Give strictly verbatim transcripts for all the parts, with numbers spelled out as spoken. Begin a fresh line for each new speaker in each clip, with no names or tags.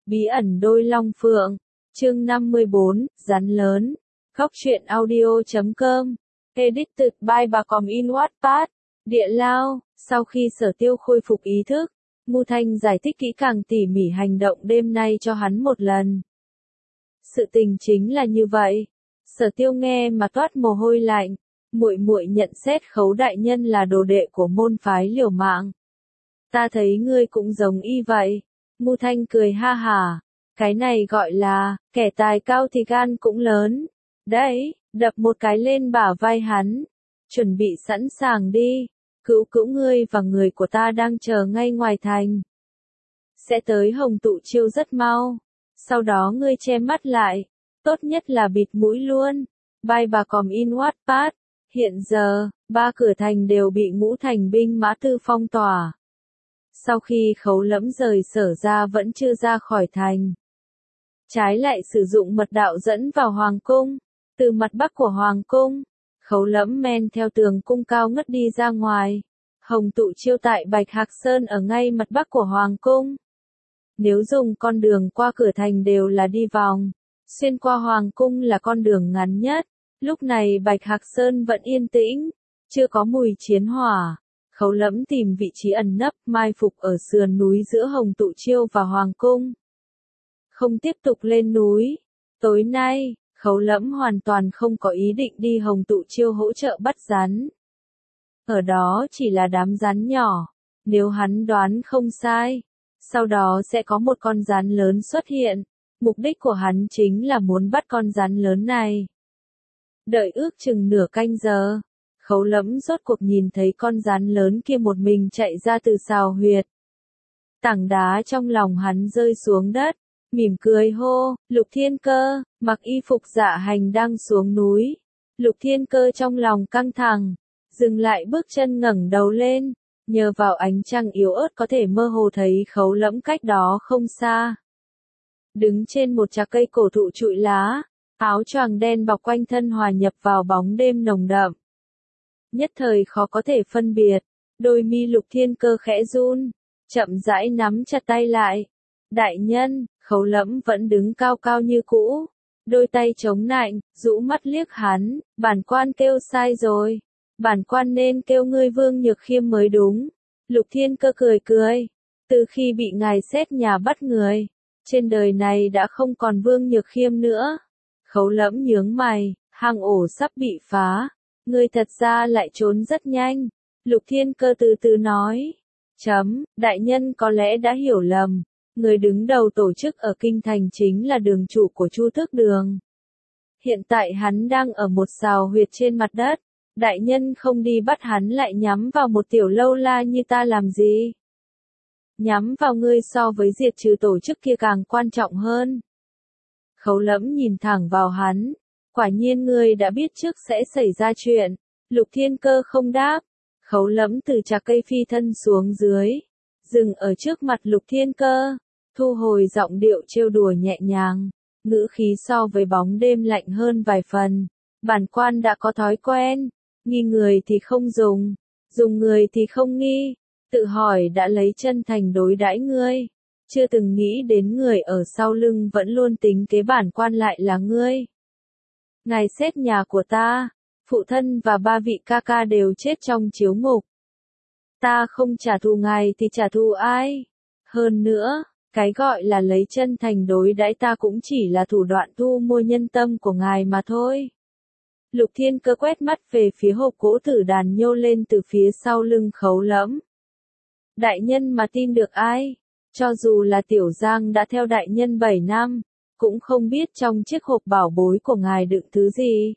Bí ẩn đôi long phượng, chương năm mươi bốn, rắn lớn, góc truyện audio chấm com, edited by bà Còm in Wattpad, địa lao, sau khi Sở Tiêu khôi phục ý thức, Ngưu Thanh giải thích kỹ càng tỉ mỉ hành động đêm nay cho hắn một lần. Sự tình chính là như vậy. Sở Tiêu nghe mà toát mồ hôi lạnh, muội muội nhận xét Khấu đại nhân là đồ đệ của môn phái Liều Mạng. Ta thấy ngươi cũng giống y vậy. Ngưu Thanh cười ha hả, cái này gọi là, kẻ tài cao thì gan cũng lớn. Đấy, đập một cái lên bả vai hắn. Chuẩn bị sẵn sàng đi, cữu cữu ngươi và người của ta đang chờ ngay ngoài thành. Sẽ tới Hồng Tụ Chiêu rất mau, sau đó ngươi che mắt lại, tốt nhất là bịt mũi luôn. Bye bà Còm in Wattpad, hiện giờ, ba cửa thành đều bị ngũ thành binh mã tư phong tỏa. Sau khi Khấu Lẫm rời Sở ra vẫn chưa ra khỏi thành. Trái lại sử dụng mật đạo dẫn vào Hoàng cung, từ mặt bắc của Hoàng cung, Khấu Lẫm men theo tường cung cao ngất đi ra ngoài. Hồng Tụ Chiêu tại Bạch Hạc Sơn ở ngay mặt bắc của Hoàng cung. Nếu dùng con đường qua cửa thành đều là đi vòng, xuyên qua Hoàng cung là con đường ngắn nhất. Lúc này Bạch Hạc Sơn vẫn yên tĩnh, chưa có mùi chiến hỏa. Khấu Lẫm tìm vị trí ẩn nấp, mai phục ở sườn núi giữa Hồng Tụ Chiêu và Hoàng cung. Không tiếp tục lên núi. Tối nay, Khấu Lẫm hoàn toàn không có ý định đi Hồng Tụ Chiêu hỗ trợ bắt rắn. Ở đó chỉ là đám rắn nhỏ. Nếu hắn đoán không sai, sau đó sẽ có một con rắn lớn xuất hiện. Mục đích của hắn chính là muốn bắt con rắn lớn này. Đợi ước chừng nửa canh giờ, Khấu Lẫm rốt cuộc nhìn thấy con rắn lớn kia một mình chạy ra từ sào huyệt. Tảng đá trong lòng hắn rơi xuống đất, mỉm cười hô, Lục Thiên Cơ, mặc y phục dạ hành đang xuống núi. Lục Thiên Cơ trong lòng căng thẳng, dừng lại bước chân ngẩng đầu lên, nhờ vào ánh trăng yếu ớt có thể mơ hồ thấy Khấu Lẫm cách đó không xa. Đứng trên một chạc cây cổ thụ trụi lá, áo choàng đen bọc quanh thân hòa nhập vào bóng đêm nồng đậm. Nhất thời khó có thể phân biệt, đôi mi Lục Thiên Cơ khẽ run, chậm rãi nắm chặt tay lại. Đại nhân, Khấu Lẫm vẫn đứng cao cao như cũ, đôi tay chống nạnh, rũ mắt liếc hắn, bản quan kêu sai rồi, bản quan nên kêu ngươi Vương Nhược Khiêm mới đúng. Lục Thiên Cơ cười cười, từ khi bị ngài xét nhà bắt người, trên đời này đã không còn Vương Nhược Khiêm nữa. Khấu Lẫm nhướng mày, hang ổ sắp bị phá, ngươi thật ra lại trốn rất nhanh. Lục Thiên Cơ từ từ nói, chấm, đại nhân có lẽ đã hiểu lầm, người đứng đầu tổ chức ở Kinh Thành chính là đường chủ của Chu Tước Đường. Hiện tại hắn đang ở một sào huyệt trên mặt đất, đại nhân không đi bắt hắn lại nhắm vào một tiểu lâu la như ta làm gì? Nhắm vào ngươi so với diệt trừ tổ chức kia càng quan trọng hơn. Khấu Lẫm nhìn thẳng vào hắn, quả nhiên ngươi đã biết trước sẽ xảy ra chuyện. Lục Thiên Cơ không đáp. Khấu Lẫm từ chạc cây phi thân xuống dưới, dừng ở trước mặt Lục Thiên Cơ, thu hồi giọng điệu trêu đùa nhẹ nhàng, ngữ khí so với bóng đêm lạnh hơn vài phần. Bản quan đã có thói quen, nghi người thì không dùng, dùng người thì không nghi, tự hỏi đã lấy chân thành đối đãi ngươi, chưa từng nghĩ đến người ở sau lưng vẫn luôn tính kế bản quan lại là ngươi. Ngài xét nhà của ta, phụ thân và ba vị ca ca đều chết trong chiếu ngục. Ta không trả thù ngài thì trả thù ai? Hơn nữa, cái gọi là lấy chân thành đối đãi ta cũng chỉ là thủ đoạn thu mua nhân tâm của ngài mà thôi. Lục Thiên Cơ quét mắt về phía hộp gỗ tử đàn nhô lên từ phía sau lưng Khấu Lẫm. Đại nhân mà tin được ai? Cho dù là Tiểu Giang đã theo đại nhân bảy năm, cũng không biết trong chiếc hộp bảo bối của ngài đựng thứ gì.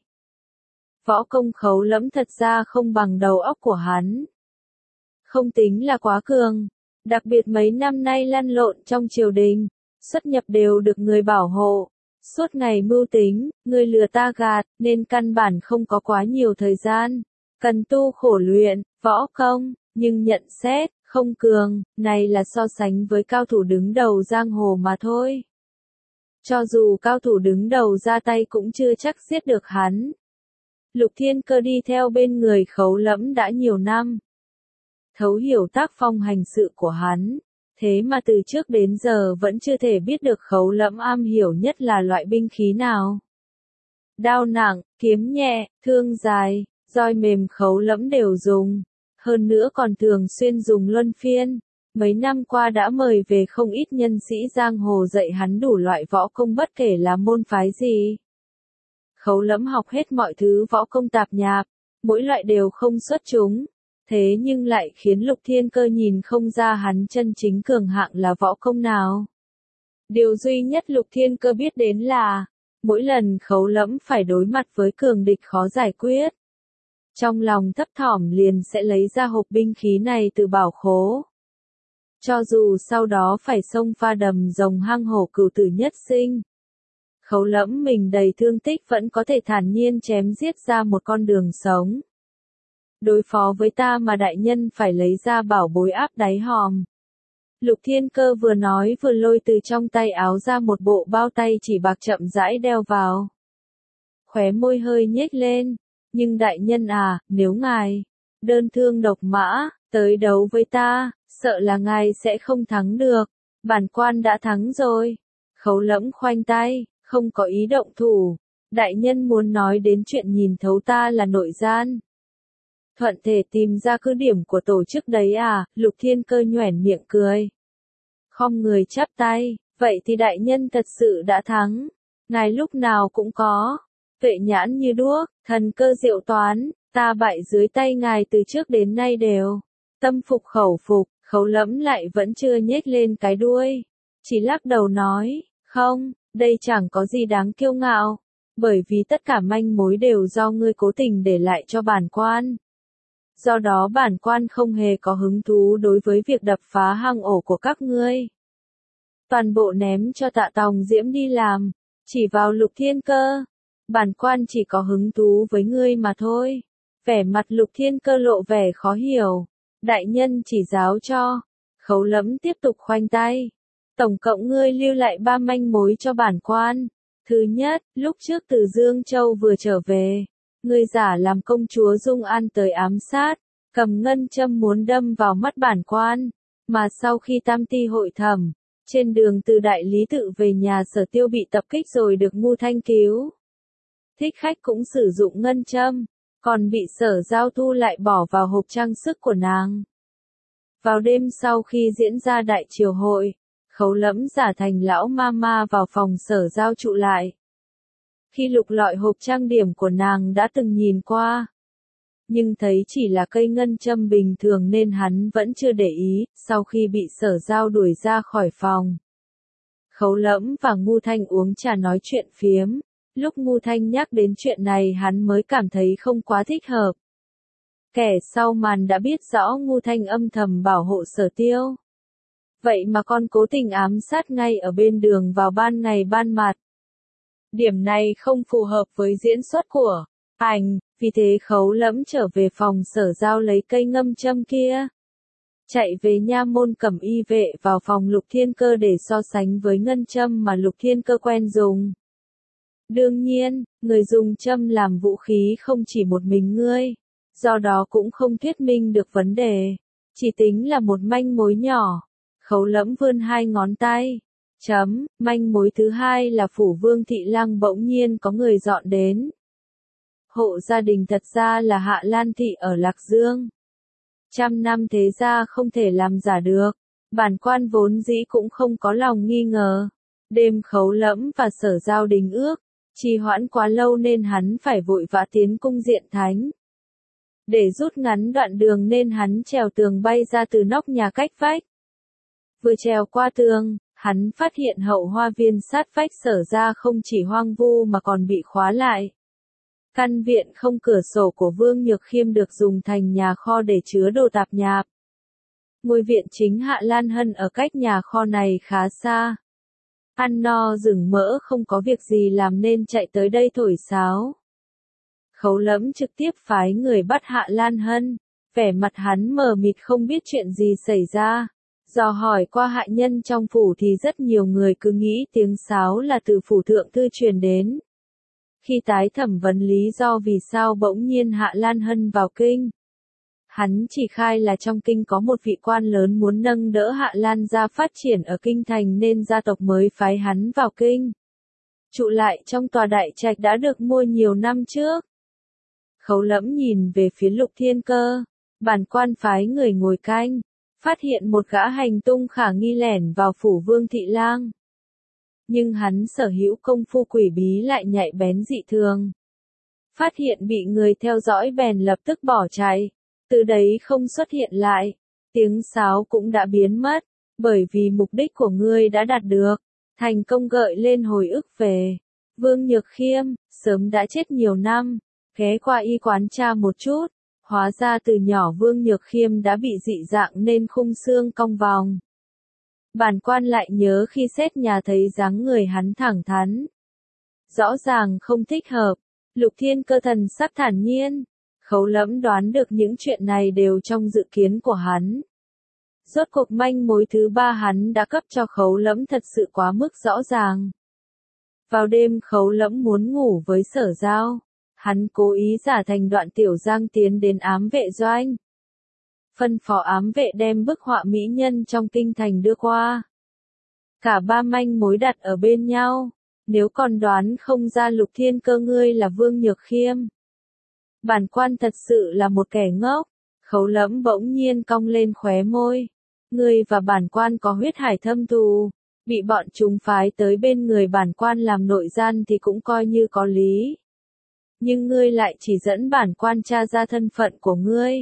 Võ công Khấu Lẫm thật ra không bằng đầu óc của hắn. Không tính là quá cường, đặc biệt mấy năm nay lăn lộn trong triều đình, xuất nhập đều được người bảo hộ. Suốt ngày mưu tính, người lừa ta gạt, nên căn bản không có quá nhiều thời gian. Cần tu khổ luyện, võ công, nhưng nhận xét, không cường, này là so sánh với cao thủ đứng đầu giang hồ mà thôi. Cho dù cao thủ đứng đầu ra tay cũng chưa chắc giết được hắn. Lục Thiên Cơ đi theo bên người Khấu Lẫm đã nhiều năm. Thấu hiểu tác phong hành sự của hắn, Thế mà từ trước đến giờ vẫn chưa thể biết được Khấu Lẫm am hiểu nhất là loại binh khí nào. Đao nặng, kiếm nhẹ, thương dài, roi mềm Khấu Lẫm đều dùng. Hơn nữa còn thường xuyên dùng luân phiên. Mấy năm qua đã mời về không ít nhân sĩ giang hồ dạy hắn đủ loại võ công bất kể là môn phái gì. Khấu Lẫm học hết mọi thứ võ công tạp nhạp, mỗi loại đều không xuất chúng. Thế nhưng lại khiến Lục Thiên Cơ nhìn không ra hắn chân chính cường hạng là võ công nào. Điều duy nhất Lục Thiên Cơ biết đến là, mỗi lần Khấu Lẫm phải đối mặt với cường địch khó giải quyết. Trong lòng thấp thỏm liền sẽ lấy ra hộp binh khí này từ bảo khố. Cho dù sau đó phải xông pha đầm rồng hang hổ cửu tử nhất sinh. Khấu Lẫm mình đầy thương tích vẫn có thể thản nhiên chém giết ra một con đường sống. Đối phó với ta mà đại nhân phải lấy ra bảo bối áp đáy hòm. Lục Thiên Cơ vừa nói vừa lôi từ trong tay áo ra một bộ bao tay chỉ bạc chậm rãi đeo vào. Khóe môi hơi nhếch lên, nhưng đại nhân à, nếu ngài đơn thương độc mã tới đấu với ta, sợ là ngài sẽ không thắng được. Bản quan đã thắng rồi. Khấu Lẫm khoanh tay, không có ý động thủ. Đại nhân muốn nói đến chuyện nhìn thấu ta là nội gian. Thuận thể tìm ra cứ điểm của tổ chức đấy à, Lục Thiên Cơ nhoẻn miệng cười. Khom người chắp tay, vậy thì đại nhân thật sự đã thắng. Ngài lúc nào cũng có. Tuệ nhãn như đuốc, thần cơ diệu toán, ta bại dưới tay ngài từ trước đến nay đều. Tâm phục khẩu phục, Khấu Lẫm lại vẫn chưa nhếch lên cái đuôi. Chỉ lắc đầu nói, không, đây chẳng có gì đáng kiêu ngạo. Bởi vì tất cả manh mối đều do ngươi cố tình để lại cho bản quan. Do đó bản quan không hề có hứng thú đối với việc đập phá hang ổ của các ngươi. Toàn bộ ném cho Tạ Tòng Diễm đi làm, chỉ vào Lục Thiên Cơ. Bản quan chỉ có hứng thú với ngươi mà thôi. Vẻ mặt Lục Thiên Cơ lộ vẻ khó hiểu. Đại nhân chỉ giáo cho. Khấu Lẫm tiếp tục khoanh tay. Tổng cộng ngươi lưu lại ba manh mối cho bản quan. Thứ nhất, lúc trước từ Dương Châu vừa trở về. Ngươi giả làm công chúa Dung An tới ám sát, cầm ngân châm muốn đâm vào mắt bản quan, mà sau khi tam ti hội thẩm, trên đường từ đại lý tự về nhà Sở Tiêu bị tập kích rồi được Ngu Thanh cứu. Thích khách cũng sử dụng ngân châm, còn bị Sở Giao thu lại bỏ vào hộp trang sức của nàng. Vào đêm sau khi diễn ra đại triều hội, Khấu Lẫm giả thành lão ma ma vào phòng Sở Giao trụ lại. Khi lục lọi hộp trang điểm của nàng đã từng nhìn qua, nhưng thấy chỉ là cây ngân châm bình thường nên hắn vẫn chưa để ý. Sau khi bị Sở Giao đuổi ra khỏi phòng, Khấu Lẫm và Ngu Thanh uống trà nói chuyện phiếm. Lúc Ngu Thanh nhắc đến chuyện này hắn mới cảm thấy không quá thích hợp. Kẻ sau màn đã biết rõ Ngu Thanh âm thầm bảo hộ Sở Tiêu. Vậy mà con cố tình ám sát ngay ở bên đường vào ban ngày ban mặt. Điểm này không phù hợp với diễn xuất của ảnh, vì thế Khấu Lẫm trở về phòng Sở Giao lấy cây ngâm châm kia. Chạy về nha môn cầm y vệ vào phòng Lục Thiên Cơ để so sánh với ngân châm mà Lục Thiên Cơ quen dùng. Đương nhiên, người dùng châm làm vũ khí không chỉ một mình ngươi, do đó cũng không thuyết minh được vấn đề, chỉ tính là một manh mối nhỏ. Khấu Lẫm vươn hai ngón tay. Chấm, manh mối thứ hai là phủ Vương Thị Lăng bỗng nhiên có người dọn đến. Hộ gia đình thật ra là Hạ Lan Thị ở Lạc Dương. Trăm năm thế gia không thể làm giả được. Bản quan vốn dĩ cũng không có lòng nghi ngờ. Đêm Khấu Lẫm và Sở Giao đình ước, trì hoãn quá lâu nên hắn phải vội vã tiến cung diện thánh. Để rút ngắn đoạn đường nên hắn trèo tường bay ra từ nóc nhà cách vách. Vừa trèo qua tường, hắn phát hiện hậu hoa viên sát vách Sở ra không chỉ hoang vu mà còn bị khóa lại. Căn viện không cửa sổ của Vương Nhược Khiêm được dùng thành nhà kho để chứa đồ tạp nhạp. Ngôi viện chính Hạ Lan Hân ở cách nhà kho này khá xa. Ăn no rừng mỡ không có việc gì làm nên chạy tới đây thổi sáo. Khấu Lẫm trực tiếp phái người bắt Hạ Lan Hân, vẻ mặt hắn mờ mịt không biết chuyện gì xảy ra. Dò hỏi qua hạ nhân trong phủ thì rất nhiều người cứ nghĩ tiếng sáo là từ phủ thượng thư truyền đến. Khi tái thẩm vấn lý do vì sao bỗng nhiên Hạ Lan Hân vào kinh, Hắn chỉ khai là trong kinh có một vị quan lớn muốn nâng đỡ Hạ Lan gia phát triển ở kinh thành nên gia tộc mới phái hắn vào kinh. Trụ lại trong tòa đại trạch đã được mua nhiều năm trước. Khấu Lẫm nhìn về phía Lục Thiên Cơ, bản quan phái người ngồi canh, phát hiện một gã hành tung khả nghi lẻn vào phủ Vương Thị Lang. Nhưng hắn sở hữu công phu quỷ bí lại nhạy bén dị thường. Phát hiện bị người theo dõi bèn lập tức bỏ chạy, từ đấy không xuất hiện lại, tiếng sáo cũng đã biến mất, bởi vì mục đích của ngươi đã đạt được, thành công gợi lên hồi ức về. Vương Nhược Khiêm, sớm đã chết nhiều năm, ghé qua y quán tra một chút, hóa ra từ nhỏ Vương Nhược Khiêm đã bị dị dạng nên khung xương cong vòng. Bản quan lại nhớ khi xét nhà thấy dáng người hắn thẳng thắn. Rõ ràng không thích hợp, Lục Thiên Cơ thần sắc thản nhiên, Khấu Lẫm đoán được những chuyện này đều trong dự kiến của hắn. Rốt cuộc manh mối thứ ba hắn đã cấp cho Khấu Lẫm thật sự quá mức rõ ràng. Vào đêm Khấu Lẫm muốn ngủ với Sở Giao, hắn cố ý giả thành Đoạn Tiểu Giang tiến đến ám vệ doanh. Phân phó ám vệ đem bức họa mỹ nhân trong kinh thành đưa qua. Cả ba manh mối đặt ở bên nhau, nếu còn đoán không ra Lục Thiên Cơ ngươi là Vương Nhược Khiêm. Bản quan thật sự là một kẻ ngốc. Khấu Lẫm bỗng nhiên cong lên khóe môi. Ngươi và bản quan có huyết hải thâm thù, bị bọn chúng phái tới bên người bản quan làm nội gian thì cũng coi như có lý. Nhưng ngươi lại chỉ dẫn bản quan tra ra thân phận của ngươi.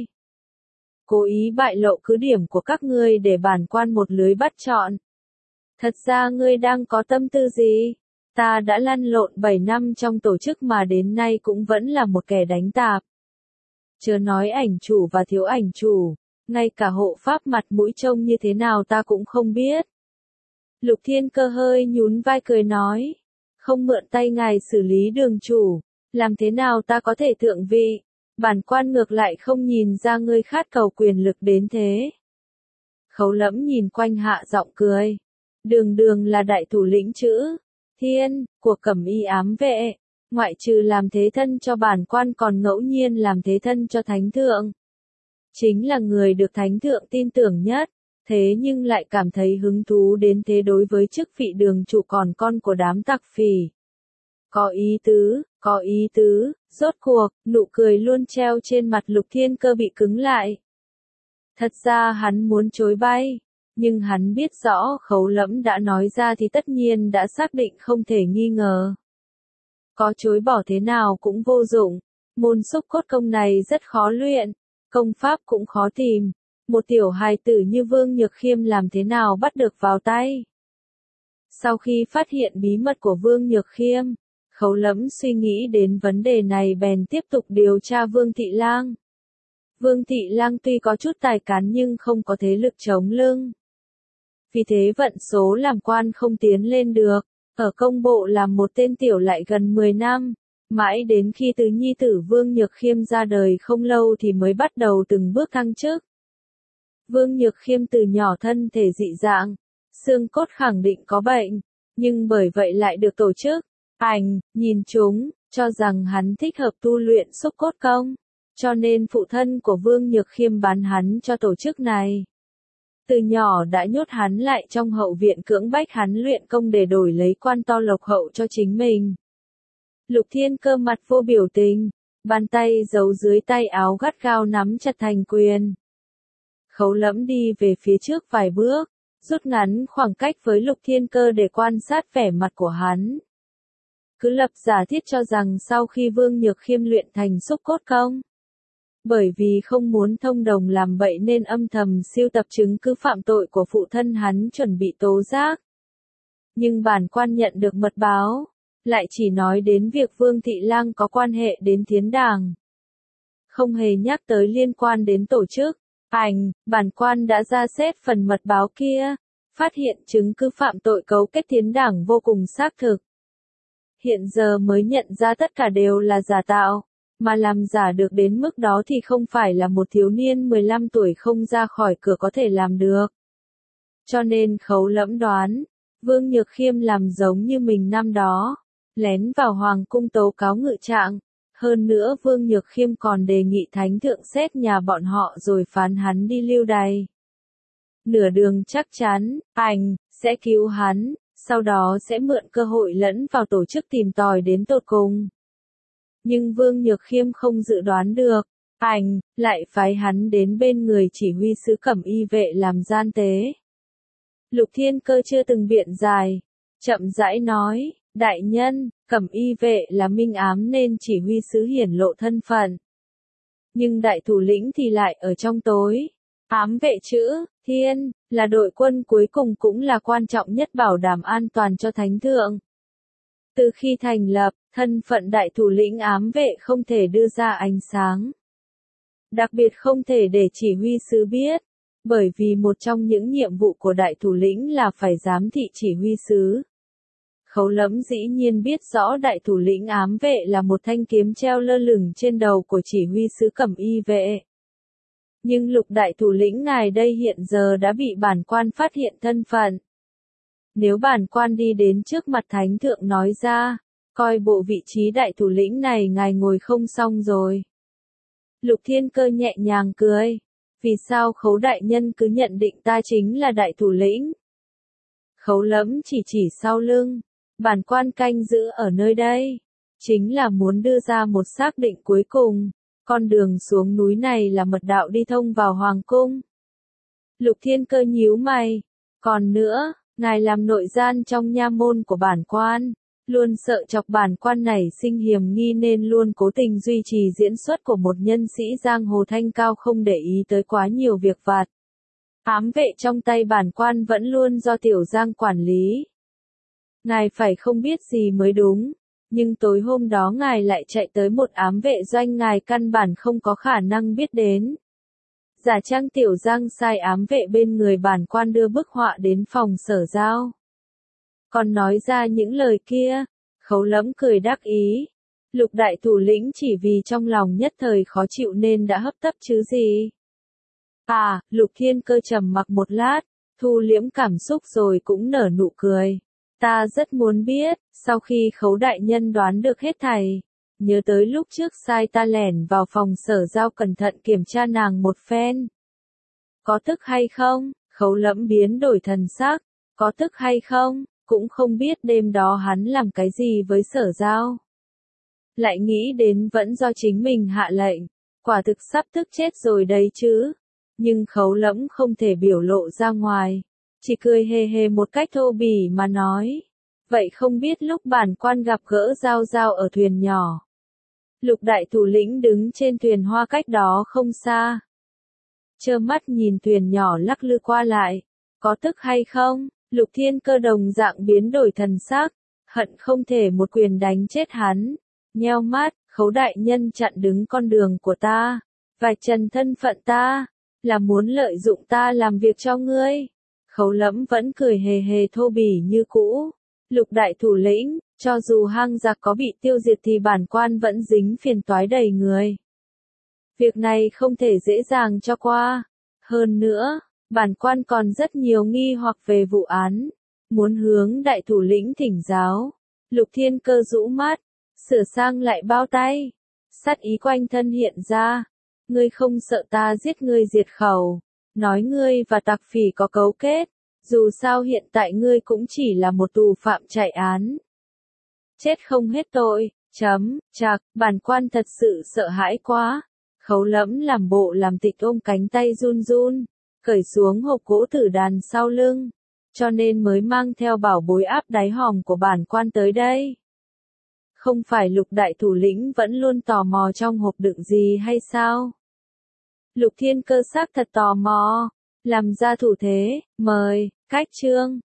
Cố ý bại lộ cứ điểm của các ngươi để bản quan một lưới bắt trọn. Thật ra ngươi đang có tâm tư gì? Ta đã lăn lộn bảy năm trong tổ chức mà đến nay cũng vẫn là một kẻ đánh tạp. Chớ nói ảnh chủ và thiếu ảnh chủ, ngay cả hộ pháp mặt mũi trông như thế nào ta cũng không biết. Lục Thiên Cơ hơi nhún vai cười nói, không mượn tay ngài xử lý đường chủ, làm thế nào ta có thể thượng vị, bản quan ngược lại không nhìn ra ngươi khát cầu quyền lực đến thế. Khấu Lẫm nhìn quanh hạ giọng cười, đường đường là đại thủ lĩnh chữ Thiên, của Cẩm Y ám vệ, ngoại trừ làm thế thân cho bản quan còn ngẫu nhiên làm thế thân cho thánh thượng. Chính là người được thánh thượng tin tưởng nhất, thế nhưng lại cảm thấy hứng thú đến thế đối với chức vị đường chủ còn con của đám tặc phỉ. Có ý tứ, có ý tứ, rốt cuộc, nụ cười luôn treo trên mặt Lục Thiên Cơ bị cứng lại. Thật ra hắn muốn chối bay, nhưng hắn biết rõ Khấu Lẫm đã nói ra thì tất nhiên đã xác định không thể nghi ngờ. Có chối bỏ thế nào cũng vô dụng, môn xúc cốt công này rất khó luyện, công pháp cũng khó tìm, một tiểu hài tử như Vương Nhược Khiêm làm thế nào bắt được vào tay. Sau khi phát hiện bí mật của Vương Nhược Khiêm, Khấu Lẫm suy nghĩ đến vấn đề này bèn tiếp tục điều tra Vương Thị Lang. Vương Thị Lang tuy có chút tài cán nhưng không có thế lực chống lưng. Vì thế vận số làm quan không tiến lên được, ở công bộ làm một tên tiểu lại gần mười năm, mãi đến khi tứ nhi tử Vương Nhược Khiêm ra đời không lâu thì mới bắt đầu từng bước thăng chức. Vương Nhược Khiêm từ nhỏ thân thể dị dạng, xương cốt khẳng định có bệnh, nhưng bởi vậy lại được tổ chức, ảnh, nhìn chúng, cho rằng hắn thích hợp tu luyện xúc cốt công, cho nên phụ thân của Vương Nhược Khiêm bán hắn cho tổ chức này. Từ nhỏ đã nhốt hắn lại trong hậu viện cưỡng bách hắn luyện công để đổi lấy quan to lộc hậu cho chính mình. Lục Thiên Cơ mặt vô biểu tình, bàn tay giấu dưới tay áo gắt gao nắm chặt thành quyền. Khấu Lẫm đi về phía trước vài bước, rút ngắn khoảng cách với Lục Thiên Cơ để quan sát vẻ mặt của hắn. Cứ lập giả thiết cho rằng sau khi Vương Nhược Khiêm luyện thành xúc cốt công, bởi vì không muốn thông đồng làm bậy nên âm thầm siêu tập chứng cứ phạm tội của phụ thân hắn chuẩn bị tố giác. Nhưng bản quan nhận được mật báo, lại chỉ nói đến việc Vương Thị Lang có quan hệ đến Thiến Đảng. Không hề nhắc tới liên quan đến tổ chức, ảnh, bản quan đã ra xét phần mật báo kia, phát hiện chứng cứ phạm tội cấu kết Thiến Đảng vô cùng xác thực. Hiện giờ mới nhận ra tất cả đều là giả tạo. Mà làm giả được đến mức đó thì không phải là một thiếu niên mười lăm tuổi không ra khỏi cửa có thể làm được. Cho nên Khấu Lẫm đoán, Vương Nhược Khiêm làm giống như mình năm đó, lén vào hoàng cung tố cáo ngự trạng, Hơn nữa Vương Nhược Khiêm còn đề nghị thánh thượng xét nhà bọn họ rồi phán hắn đi lưu đày. Nửa đường chắc chắn, ảnh, sẽ cứu hắn, sau đó sẽ mượn cơ hội lẫn vào tổ chức tìm tòi đến tột cùng. Nhưng Vương Nhược Khiêm không dự đoán được, ảnh, lại phái hắn đến bên người chỉ huy sứ Cẩm Y vệ làm gian tế. Lục Thiên Cơ chưa từng biện giải, chậm rãi nói, đại nhân, Cẩm Y vệ là minh ám nên chỉ huy sứ hiển lộ thân phận. Nhưng đại thủ lĩnh thì lại ở trong tối. Ám vệ chữ, thiên, là đội quân cuối cùng cũng là quan trọng nhất bảo đảm an toàn cho thánh thượng. Từ khi thành lập, thân phận đại thủ lĩnh ám vệ không thể đưa ra ánh sáng. Đặc biệt không thể để chỉ huy sứ biết, bởi vì một trong những nhiệm vụ của đại thủ lĩnh là phải giám thị chỉ huy sứ. Khấu Lẫm dĩ nhiên biết rõ đại thủ lĩnh ám vệ là một thanh kiếm treo lơ lửng trên đầu của chỉ huy sứ Cẩm Y vệ. Nhưng lục đại thủ lĩnh ngài đây hiện giờ đã bị bản quan phát hiện thân phận. Nếu bản quan đi đến trước mặt thánh thượng nói ra, coi bộ vị trí đại thủ lĩnh này ngài ngồi không xong rồi. Lục Thiên Cơ nhẹ nhàng cười. Vì sao Khấu đại nhân cứ nhận định ta chính là đại thủ lĩnh? Khấu Lẫm chỉ chỉ sau lưng. Bản quan canh giữ ở nơi đây. Chính là muốn đưa ra một xác định cuối cùng. Con đường xuống núi này là mật đạo đi thông vào Hoàng cung. Lục Thiên Cơ nhíu mày. Còn nữa, ngài làm nội gian trong nha môn của bản quan. Luôn sợ chọc bản quan này sinh hiểm nghi nên luôn cố tình duy trì diễn xuất của một nhân sĩ giang hồ thanh cao không để ý tới quá nhiều việc vặt. Ám vệ trong tay bản quan vẫn luôn do Tiểu Giang quản lý. Ngài phải không biết gì mới đúng, nhưng tối hôm đó ngài lại chạy tới một ám vệ doanh ngài căn bản không có khả năng biết đến. Giả trang Tiểu Giang sai ám vệ bên người bản quan đưa bức họa đến phòng Sở Giao. Còn nói ra những lời kia, Khấu Lẫm cười đắc ý. Lục đại thủ lĩnh chỉ vì trong lòng nhất thời khó chịu nên đã hấp tấp chứ gì. À, Lục Thiên Cơ trầm mặc một lát, thu liễm cảm xúc rồi cũng nở nụ cười. Ta rất muốn biết, sau khi Khấu đại nhân đoán được hết thảy, nhớ tới lúc trước sai ta lẻn vào phòng Sở Giao cẩn thận kiểm tra nàng một phen. Có tức hay không? Khấu Lẫm biến đổi thần sắc. Có tức hay không? Cũng không biết đêm đó hắn làm cái gì với Sở Giao. Lại nghĩ đến vẫn do chính mình hạ lệnh, quả thực sắp tức chết rồi đấy chứ. Nhưng Khấu Lẫm không thể biểu lộ ra ngoài, chỉ cười hề hề một cách thô bỉ mà nói. Vậy không biết lúc bản quan gặp gỡ Giao Giao ở thuyền nhỏ. Lục đại thủ lĩnh đứng trên thuyền hoa cách đó không xa. Trơ mắt nhìn thuyền nhỏ lắc lư qua lại. Có tức hay không? Lục Thiên Cơ đồng dạng biến đổi thần sắc, hận không thể một quyền đánh chết hắn. Nheo mắt, Khấu đại nhân chặn đứng con đường của ta, vạch trần thân phận ta, là muốn lợi dụng ta làm việc cho ngươi. Khấu Lẫm vẫn cười hề hề thô bỉ như cũ. Lục đại thủ lĩnh, cho dù hang giặc có bị tiêu diệt thì bản quan vẫn dính phiền toái đầy người. Việc này không thể dễ dàng cho qua. Hơn nữa, bản quan còn rất nhiều nghi hoặc về vụ án, muốn hướng đại thủ lĩnh thỉnh giáo. Lục Thiên Cơ rũ mắt, sửa sang lại bao tay, sát ý quanh thân hiện ra. Ngươi không sợ ta giết ngươi diệt khẩu, nói ngươi và Tặc Phỉ có cấu kết, dù sao hiện tại ngươi cũng chỉ là một tù phạm chạy án. Chết không hết tội, chấm, chạc, bản quan thật sự sợ hãi quá. Khấu Lẫm làm bộ làm tịch ôm cánh tay run run, cởi xuống hộp gỗ tử đàn sau lưng, cho nên mới mang theo bảo bối áp đáy hòm của bản quan tới đây. Không phải Lục đại thủ lĩnh vẫn luôn tò mò trong hộp đựng gì hay sao? Lục Thiên Cơ xác thật tò mò, làm ra thủ thế, mời, cách chương.